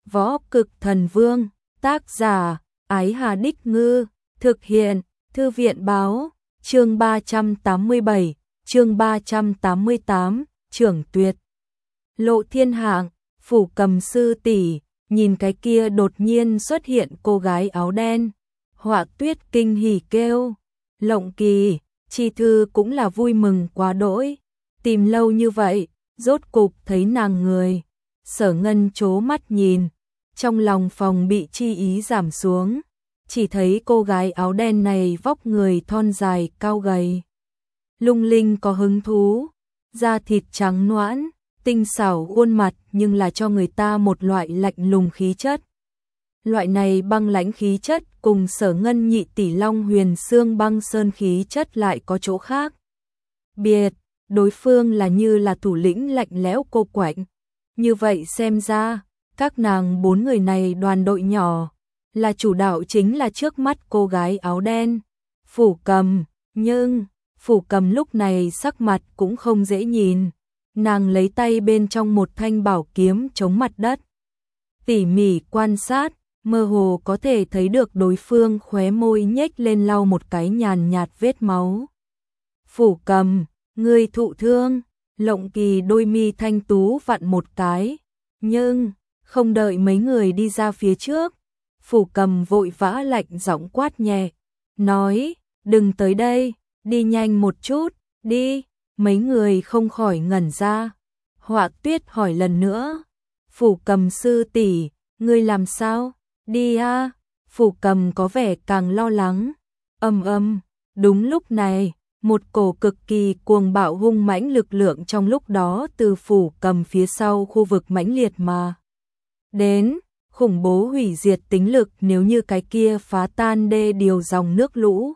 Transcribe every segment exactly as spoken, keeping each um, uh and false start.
Võ Cực Thần Vương, tác giả, Ái Hà Đích Ngư, thực hiện, Thư viện Báo, chương ba trăm tám mươi bảy, chương ba trăm tám mươi tám, Trưởng Tuyệt. Lộ Thiên Hạng, Phủ Cầm sư tỷ, nhìn cái kia đột nhiên xuất hiện cô gái áo đen. Họa Tuyết kinh hỉ kêu, Lộng Kỳ, Chi Thư cũng là vui mừng quá đỗi. Tìm lâu như vậy, rốt cục thấy nàng người. Sở Ngân chố mắt nhìn, trong lòng phòng bị chi ý giảm xuống. Chỉ thấy cô gái áo đen này vóc người thon dài cao gầy. Lung linh có hứng thú, da thịt trắng nõn, tinh xảo khuôn mặt nhưng là cho người ta một loại lạnh lùng khí chất. Loại này băng lãnh khí chất cùng Sở Ngân nhị tỷ Long Huyền Xương băng sơn khí chất lại có chỗ khác. Biệt, đối phương là như là thủ lĩnh lạnh lẽo cô quạnh. Như vậy xem ra, các nàng bốn người này đoàn đội nhỏ, là chủ đạo chính là trước mắt cô gái áo đen, Phủ Cầm, nhưng Phủ Cầm lúc này sắc mặt cũng không dễ nhìn. Nàng lấy tay bên trong một thanh bảo kiếm chống mặt đất, tỉ mỉ quan sát, mơ hồ có thể thấy được đối phương khóe môi nhếch lên lau một cái nhàn nhạt vết máu. Phủ Cầm, ngươi thụ thương. Lộng Kỳ đôi mi thanh tú vặn một cái, nhưng không đợi mấy người đi ra phía trước, Phủ Cầm vội vã lạnh giọng quát nhẹ, nói, đừng tới đây, đi nhanh một chút, đi. Mấy người không khỏi ngẩn ra. Họa Tuyết hỏi lần nữa, Phủ Cầm sư tỷ, ngươi làm sao? Đi a. Phủ Cầm có vẻ càng lo lắng. Ầm ầm, đúng lúc này, một cổ cực kỳ cuồng bạo hung mãnh lực lượng trong lúc đó từ Phủ Cầm phía sau khu vực mãnh liệt mà đến, khủng bố hủy diệt tính lực nếu như cái kia phá tan đê điều dòng nước lũ.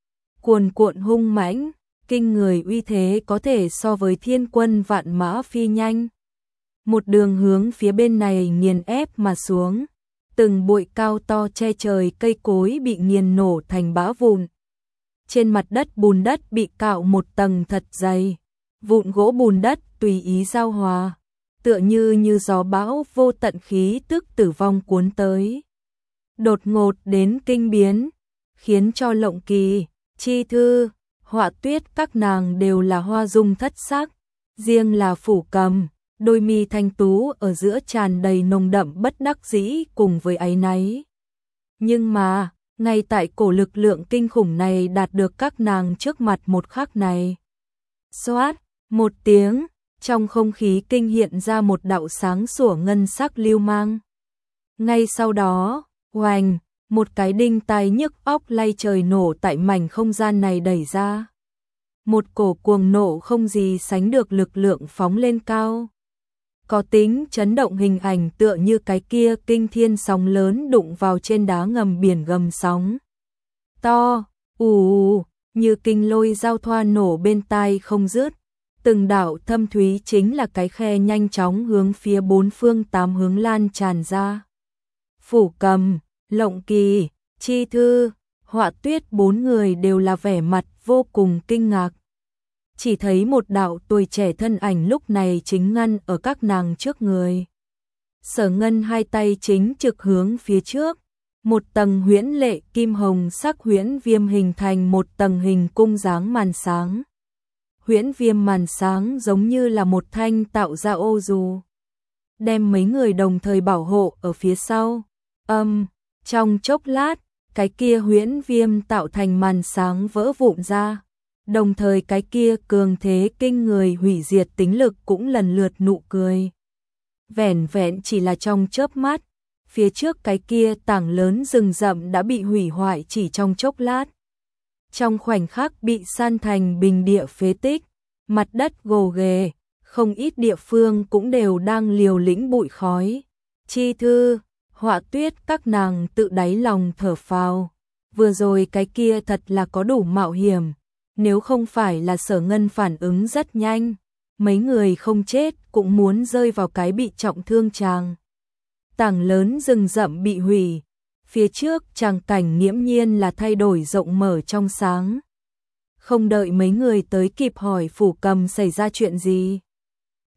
Cuồn cuộn hung mãnh, kinh người uy thế có thể so với thiên quân vạn mã phi nhanh. Một đường hướng phía bên này nghiền ép mà xuống, từng bụi cao to che trời cây cối bị nghiền nổ thành bã vụn. Trên mặt đất bùn đất bị cạo một tầng thật dày, vụn gỗ bùn đất tùy ý giao hòa, tựa như như gió bão vô tận khí tức tử vong cuốn tới. Đột ngột đến kinh biến, khiến cho Lộng Kỳ, Chi Thư, Họa Tuyết các nàng đều là hoa dung thất sắc, riêng là Phủ Cầm, đôi mi thanh tú ở giữa tràn đầy nồng đậm bất đắc dĩ cùng với áy náy. Nhưng mà, ngay tại cổ lực lượng kinh khủng này đạt được các nàng trước mặt một khắc này. Xoát, một tiếng, trong không khí kinh hiện ra một đạo sáng sủa ngân sắc lưu mang. Ngay sau đó, oành, một cái đinh tai nhức óc lay trời nổ tại mảnh không gian này đẩy ra. Một cổ cuồng nộ không gì sánh được lực lượng phóng lên cao. Có tính chấn động hình ảnh tựa như cái kia kinh thiên sóng lớn đụng vào trên đá ngầm biển gầm sóng. To, ù ù, như kinh lôi giao thoa nổ bên tai không dứt. Từng đạo thâm thúy chính là cái khe nhanh chóng hướng phía bốn phương tám hướng lan tràn ra. Phủ Cầm, Lộng Kỳ, Chi Thư, Họa Tuyết bốn người đều là vẻ mặt vô cùng kinh ngạc. Chỉ thấy một đạo tuổi trẻ thân ảnh lúc này chính ngăn ở các nàng trước người. Sở Ngân hai tay chính trực hướng phía trước, một tầng huyễn lệ kim hồng sắc huyễn viêm hình thành một tầng hình cung dáng màn sáng. Huyễn viêm màn sáng giống như là một thanh tạo ra ô dù, đem mấy người đồng thời bảo hộ ở phía sau. Âm, trong chốc lát, cái kia huyễn viêm tạo thành màn sáng vỡ vụn ra. Đồng thời cái kia cường thế kinh người hủy diệt tính lực cũng lần lượt nụ cười. Vẻn vẹn chỉ là trong chớp mắt, phía trước cái kia tảng lớn rừng rậm đã bị hủy hoại chỉ trong chốc lát. Trong khoảnh khắc bị san thành bình địa phế tích, mặt đất gồ ghề, không ít địa phương cũng đều đang liều lĩnh bụi khói. Chi Thư, Họa Tuyết các nàng tự đáy lòng thở phào. Vừa rồi cái kia thật là có đủ mạo hiểm. Nếu không phải là Sở Ngân phản ứng rất nhanh, mấy người không chết cũng muốn rơi vào cái bị trọng thương tràng. Tảng lớn rừng rậm bị hủy, phía trước tràng cảnh nghiễm nhiên là thay đổi rộng mở trong sáng. Không đợi mấy người tới kịp hỏi Phủ Cầm xảy ra chuyện gì,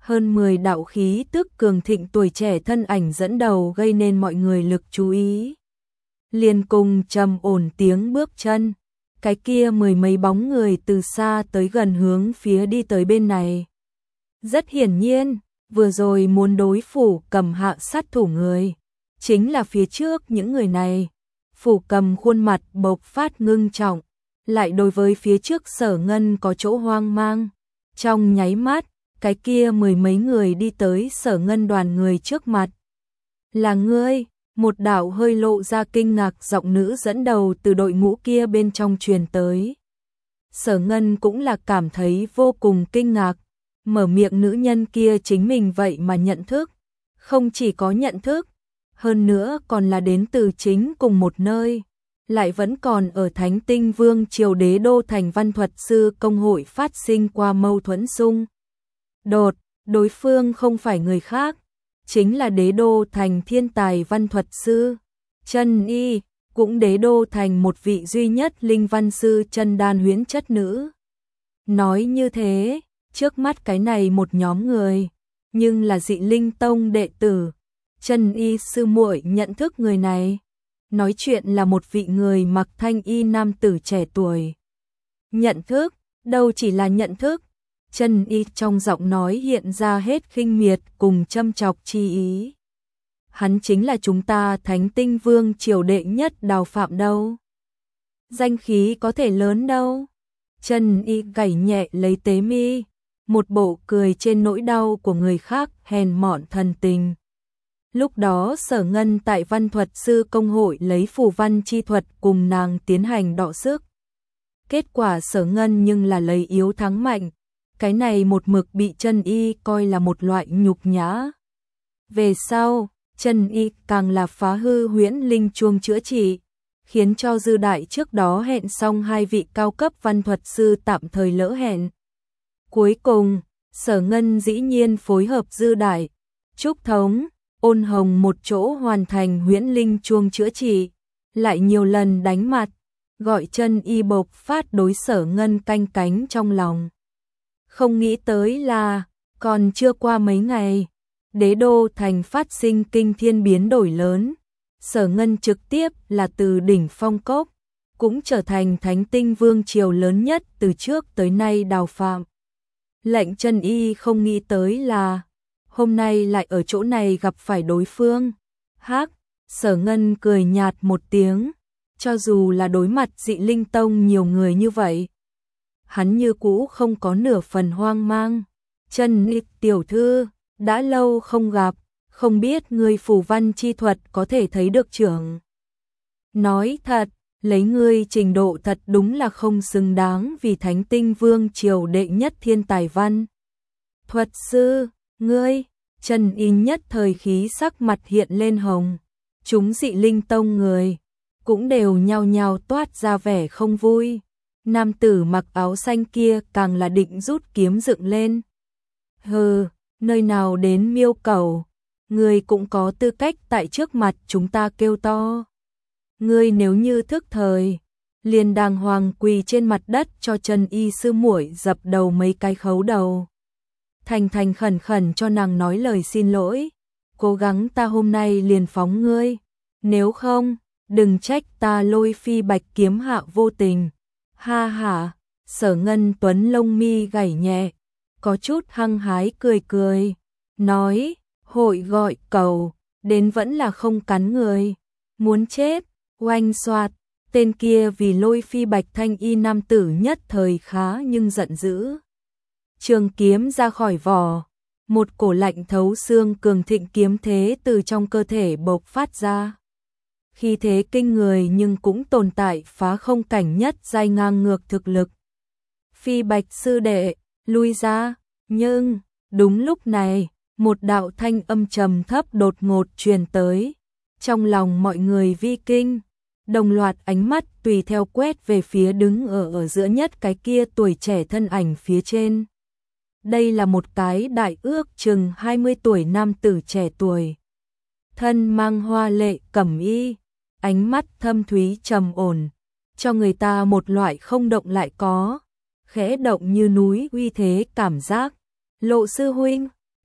Hơn mười đạo khí tức cường thịnh tuổi trẻ thân ảnh dẫn đầu gây nên mọi người lực chú ý. Liền cùng trầm ổn tiếng bước chân, cái kia mười mấy bóng người từ xa tới gần hướng phía đi tới bên này. Rất hiển nhiên, vừa rồi muốn đối phủ cầm hạ sát thủ người, chính là phía trước những người này. Phủ cầm khuôn mặt bộc phát ngưng trọng, lại đối với phía trước Sở Ngân có chỗ hoang mang. Trong nháy mắt, cái kia mười mấy người đi tới Sở Ngân đoàn người trước mặt. Là ngươi, một đạo hơi lộ ra kinh ngạc giọng nữ dẫn đầu từ đội ngũ kia bên trong truyền tới. Sở Ngân cũng là cảm thấy vô cùng kinh ngạc, mở miệng nữ nhân kia chính mình vậy mà nhận thức. Không chỉ có nhận thức, hơn nữa còn là đến từ chính cùng một nơi, lại vẫn còn ở Thánh Tinh Vương triều đế đô thành văn thuật sư công hội phát sinh qua mâu thuẫn xung đột, đối phương không phải người khác, chính là đế đô thành thiên tài văn thuật sư Chân Y, cũng đế đô thành một vị duy nhất linh văn sư chân đan huyễn chất nữ. Nói như thế, trước mắt cái này một nhóm người, nhưng là Dị Linh Tông đệ tử. Chân Y sư muội nhận thức người này. Nói chuyện là một vị người mặc thanh y nam tử trẻ tuổi. Nhận thức, đâu chỉ là nhận thức. Chân Y trong giọng nói hiện ra hết khinh miệt cùng châm chọc chi ý. Hắn chính là chúng ta Thánh Tinh Vương triều đệ nhất Đào Phạm đâu. Danh khí có thể lớn đâu. Chân Y gảy nhẹ lấy tế mi, một bộ cười trên nỗi đau của người khác hèn mọn thần tình. Lúc đó Sở Ngân tại văn thuật sư công hội lấy phù văn chi thuật cùng nàng tiến hành đọ sức. Kết quả Sở Ngân nhưng là lấy yếu thắng mạnh. Cái này một mực bị Chân Y coi là một loại nhục nhã. Về sau, Chân Y càng là phá hư huyễn linh chuông chữa trị, khiến cho Dư Đại trước đó hẹn xong hai vị cao cấp văn thuật sư tạm thời lỡ hẹn. Cuối cùng, Sở Ngân dĩ nhiên phối hợp Dư Đại, Trúc Thống, Ôn Hồng một chỗ hoàn thành huyễn linh chuông chữa trị, lại nhiều lần đánh mặt, gọi Chân Y bộc phát đối Sở Ngân canh cánh trong lòng. Không nghĩ tới là, còn chưa qua mấy ngày, đế đô thành phát sinh kinh thiên biến đổi lớn. Sở Ngân trực tiếp là từ đỉnh phong cốc, cũng trở thành Thánh Tinh Vương triều lớn nhất từ trước tới nay Đào Phạm. Lệnh Chân Y không nghĩ tới là, hôm nay lại ở chỗ này gặp phải đối phương. Hắc, Sở Ngân cười nhạt một tiếng, cho dù là đối mặt Dị Linh Tông nhiều người như vậy, hắn như cũ không có nửa phần hoang mang. Chân Y tiểu thư, đã lâu không gặp, không biết ngươi phù văn chi thuật có thể thấy được trưởng. Nói thật, lấy ngươi trình độ thật đúng là không xứng đáng vì Thánh Tinh Vương triều đệ nhất thiên tài văn thuật sư, ngươi. Chân Y nhất thời khí sắc mặt hiện lên hồng, chúng Dị Linh Tông người cũng đều nhao nhao toát ra vẻ không vui. Nam tử mặc áo xanh kia càng là định rút kiếm dựng lên. Hừ, nơi nào đến miêu cầu, ngươi cũng có tư cách tại trước mặt chúng ta kêu to. Ngươi nếu như thức thời, liền đàng hoàng quỳ trên mặt đất cho Chân Y sư muội dập đầu mấy cái khấu đầu. Thành thành khẩn khẩn cho nàng nói lời xin lỗi, cố gắng ta hôm nay liền phóng ngươi, nếu không, đừng trách ta Lôi Phi Bạch kiếm hạ vô tình. Ha ha, Sở Ngân tuấn lông mi gảy nhẹ, có chút hăng hái cười cười, nói, hội gọi cầu, đến vẫn là không cắn người, muốn chết, oanh xoạt, tên kia vì Lôi Phi Bạch thanh y nam tử nhất thời khá nhưng giận dữ. Trường kiếm ra khỏi vỏ, một cổ lạnh thấu xương cường thịnh kiếm thế từ trong cơ thể bộc phát ra. Khi thế kinh người nhưng cũng tồn tại phá không cảnh nhất giai ngang ngược thực lực. Phi Bạch sư đệ, lui ra, nhưng, đúng lúc này, một đạo thanh âm trầm thấp đột ngột truyền tới. Trong lòng mọi người vi kinh, đồng loạt ánh mắt tùy theo quét về phía đứng ở ở giữa nhất cái kia tuổi trẻ thân ảnh phía trên. Đây là một cái đại ước chừng hai mươi tuổi nam tử trẻ tuổi. Thân mang hoa lệ cẩm y, ánh mắt thâm thúy trầm ổn, cho người ta một loại không động lại có, khẽ động như núi uy thế cảm giác. Lộ sư huynh,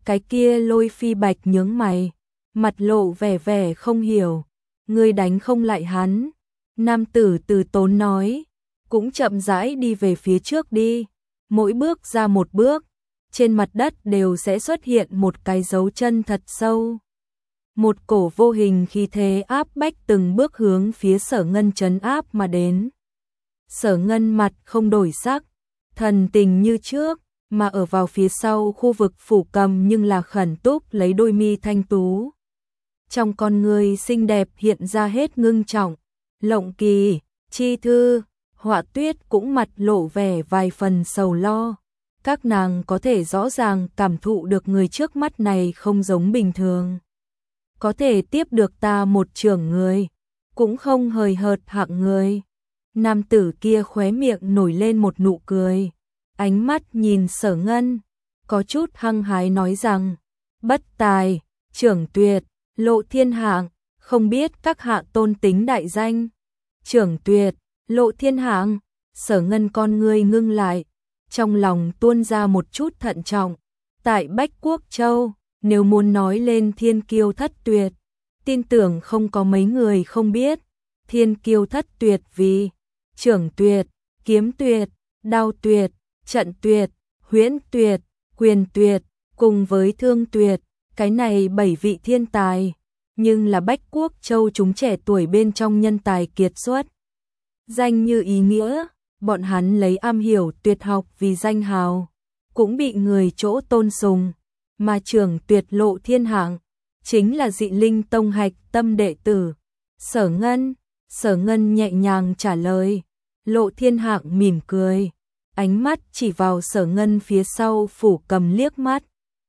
Cái kia Lôi Phi Bạch nhướng mày, mặt lộ vẻ vẻ không hiểu, ngươi đánh không lại hắn. Nam tử từ tốn nói, cũng chậm rãi đi về phía trước đi, mỗi bước ra một bước, trên mặt đất đều sẽ xuất hiện một cái dấu chân thật sâu. Một cổ vô hình khí thế áp bách từng bước hướng phía Sở Ngân trấn áp mà đến. Sở Ngân mặt không đổi sắc, thần tình như trước, mà ở vào phía sau khu vực phủ cầm nhưng là khẩn túc lấy đôi mi thanh tú. Trong con người xinh đẹp hiện ra hết ngưng trọng, Lộng Kỳ, Chi Thư, Họa Tuyết cũng mặt lộ vẻ vài phần sầu lo. Các nàng có thể rõ ràng cảm thụ được người trước mắt này không giống bình thường. Có thể tiếp được ta một trưởng người, cũng không hời hợt hạng người. Nam tử kia khóe miệng nổi lên một nụ cười, ánh mắt nhìn Sở Ngân, có chút hăng hái nói rằng, bất tài, trưởng tuyệt, Lộ Thiên Hạng, không biết các hạ tôn tính đại danh. Trưởng tuyệt, Lộ Thiên Hạng, Sở Ngân con ngươi ngưng lại, trong lòng tuôn ra một chút thận trọng. Tại Bách Quốc Châu, nếu muốn nói lên thiên kiêu thất tuyệt, tin tưởng không có mấy người không biết. Thiên kiêu thất tuyệt vì trưởng tuyệt, kiếm tuyệt, đao tuyệt, trận tuyệt, huyễn tuyệt, quyền tuyệt, cùng với thương tuyệt, cái này bảy vị thiên tài, nhưng là Bách Quốc Châu chúng trẻ tuổi bên trong nhân tài kiệt xuất. Danh như ý nghĩa, bọn hắn lấy am hiểu tuyệt học vì danh hào, cũng bị người chỗ tôn sùng, mà trưởng tuyệt Lộ Thiên Hạng chính là Dị Linh Tông hạch tâm đệ tử. Sở Ngân, Sở Ngân nhẹ nhàng trả lời. Lộ Thiên Hạng mỉm cười, ánh mắt chỉ vào Sở Ngân phía sau phủ cầm liếc mắt,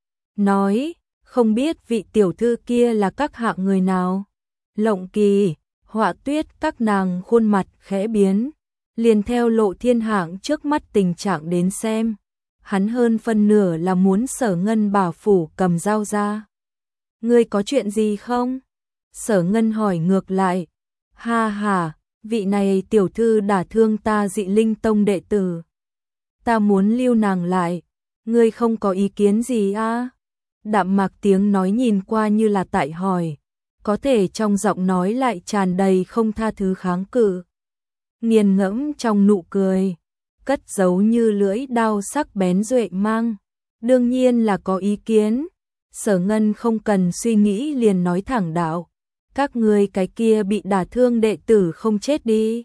nói, không biết vị tiểu thư kia là các hạng người nào. Lộng Kỳ, Họa Tuyết các nàng khuôn mặt khẽ biến, liền theo Lộ Thiên Hạng trước mắt tình trạng đến xem, hắn hơn phân nửa là muốn Sở Ngân bảo phủ cầm giao ra. Ngươi có chuyện gì không? Sở Ngân hỏi ngược lại. Ha ha, vị này tiểu thư đả thương ta Dị Linh Tông đệ tử, ta muốn lưu nàng lại, ngươi không có ý kiến gì à? Đạm mạc tiếng nói nhìn qua như là tại hỏi, có thể trong giọng nói lại tràn đầy không tha thứ kháng cự. Nghiền ngẫm trong nụ cười, cất giấu như lưỡi đao sắc bén duệ mang, đương nhiên là có ý kiến. Sở Ngân không cần suy nghĩ liền nói thẳng đạo, các ngươi cái kia bị đả thương đệ tử không chết đi.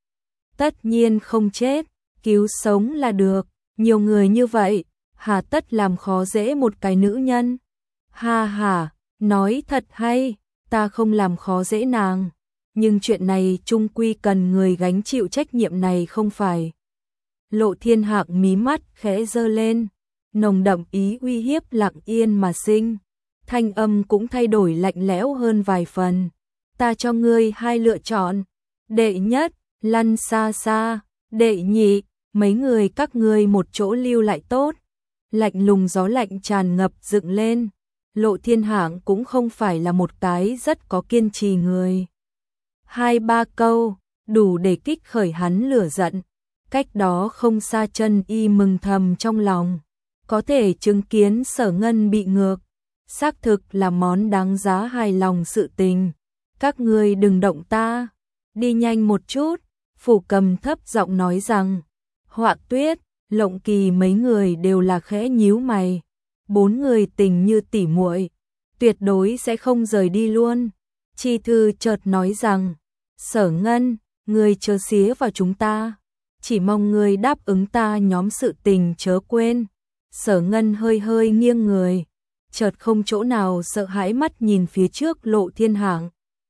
Tất nhiên không chết, cứu sống là được, nhiều người như vậy, hà tất làm khó dễ một cái nữ nhân. Ha ha, nói thật hay, ta không làm khó dễ nàng, nhưng chuyện này chung quy cần người gánh chịu trách nhiệm này không phải. Lộ Thiên Hạng mí mắt khẽ giơ lên, nồng đậm ý uy hiếp lặng yên mà sinh, thanh âm cũng thay đổi lạnh lẽo hơn vài phần. Ta cho ngươi hai lựa chọn, đệ nhất, lăn xa xa, đệ nhị, mấy người các ngươi một chỗ lưu lại tốt. Lạnh lùng gió lạnh tràn ngập dựng lên, Lộ Thiên Hạng cũng không phải là một cái rất có kiên trì người. Hai ba câu, đủ để kích khởi hắn lửa giận, cách đó không xa chân y mừng thầm trong lòng, có thể chứng kiến Sở Ngân bị ngược, xác thực là món đáng giá hài lòng sự tình. Các ngươi đừng động ta, đi nhanh một chút, phủ cầm thấp giọng nói rằng. Họa Tuyết, Lộng Kỳ mấy người đều là khẽ nhíu mày, bốn người tình như tỉ muội, tuyệt đối sẽ không rời đi luôn. Chi Thư chợt nói rằng, Sở Ngân, ngươi chớ xía vào chúng ta, chỉ mong ngươi đáp ứng ta nhóm sự tình chớ quên. Sở Ngân hơi hơi nghiêng người, chợt không chỗ nào sợ hãi mắt nhìn phía trước Lộ Thiên Hạng,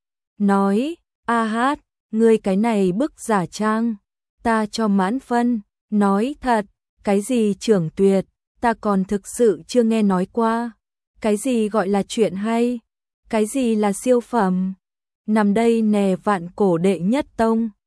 nói, a hát, ngươi cái này bức giả trang, ta cho mãn phân. Nói thật, cái gì trưởng tuyệt, ta còn thực sự chưa nghe nói qua. Cái gì gọi là chuyện hay, cái gì là siêu phẩm. Nằm đây nè vạn cổ đệ nhất tông,